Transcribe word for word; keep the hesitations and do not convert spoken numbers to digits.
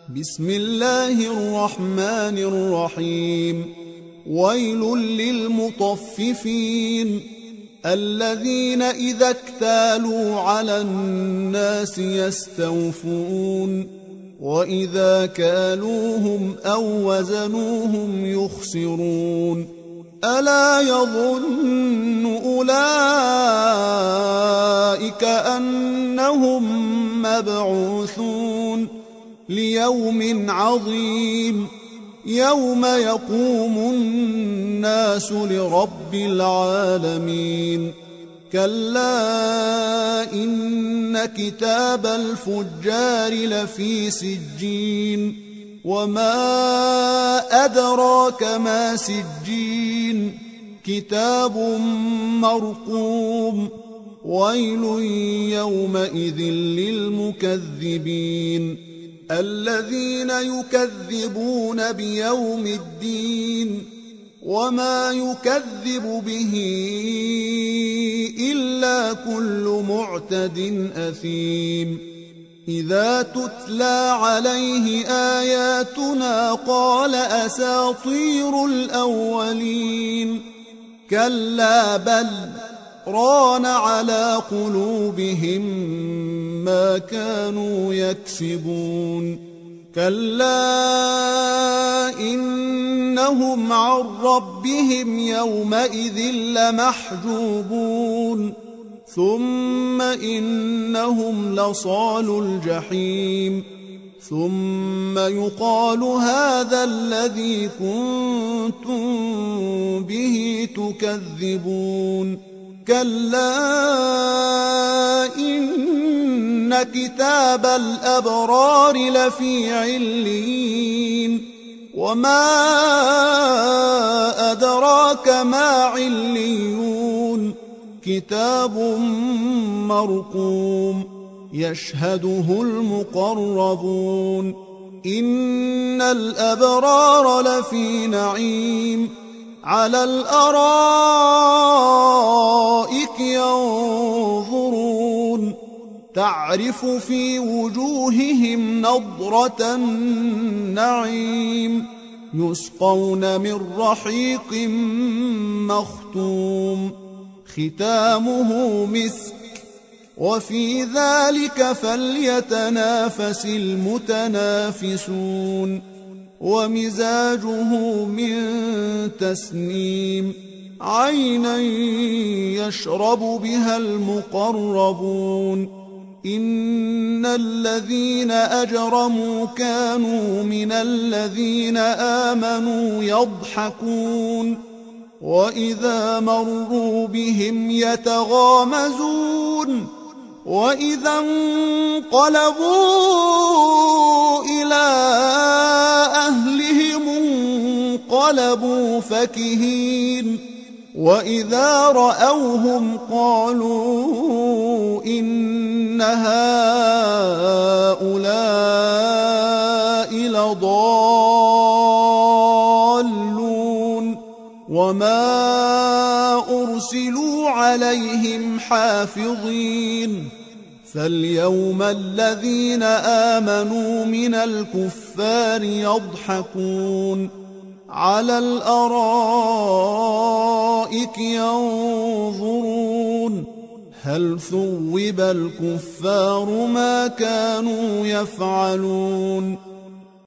بسم الله الرحمن الرحيم. ويل للمطففين الذين إذا اكتالوا على الناس يستوفون وإذا كالوهم أو وزنوهم يخسرون. ألا يظن أولئك أنهم مبعوثون ليوم عظيم يوم يقوم الناس لرب العالمين. كلا إن كتاب الفجار لفي سجين وما أدراك ما سجين كتاب مرقوم. ويل يومئذ للمكذبين الذين يكذبون بيوم الدين وما يكذب به إلا كل معتد أثيم. إذا تتلى عليه آياتنا قال أساطير الأولين. كلا بل ران على قلوبهم ما كانوا يكسبون. كلا إنهم عن ربهم يومئذ لمحجوبون ثم إنهم لصالو الجحيم ثم يقال هذا الذي كنتم به تكذبون. كلا إن كتاب الأبرار لفي عليين وما أدراك ما عليون كتاب مرقوم يشهده المقربون. إن الأبرار لفي نعيم على الأرائك ينظرون تعرف في وجوههم نضرة النعيم يسقون من رحيق مختوم ختامه مسك وفي ذلك فليتنافس المتنافسون. ومزاجه من تسنيم عينا يشرب بها المقربون. إن الذين أجرموا كانوا من الذين آمنوا يضحكون وإذا مروا بهم يتغامزون وإذا انقلبوا إلى أهلهم انقلبوا فكهين وإذا رأوهم قالوا إن هؤلاء لضالون وما أرسلوا عليهم حافظين. فاليوم الذين آمنوا من الكفار يضحكون على الأرائك ينظرون هل ثوب الكفار ما كانوا يفعلون.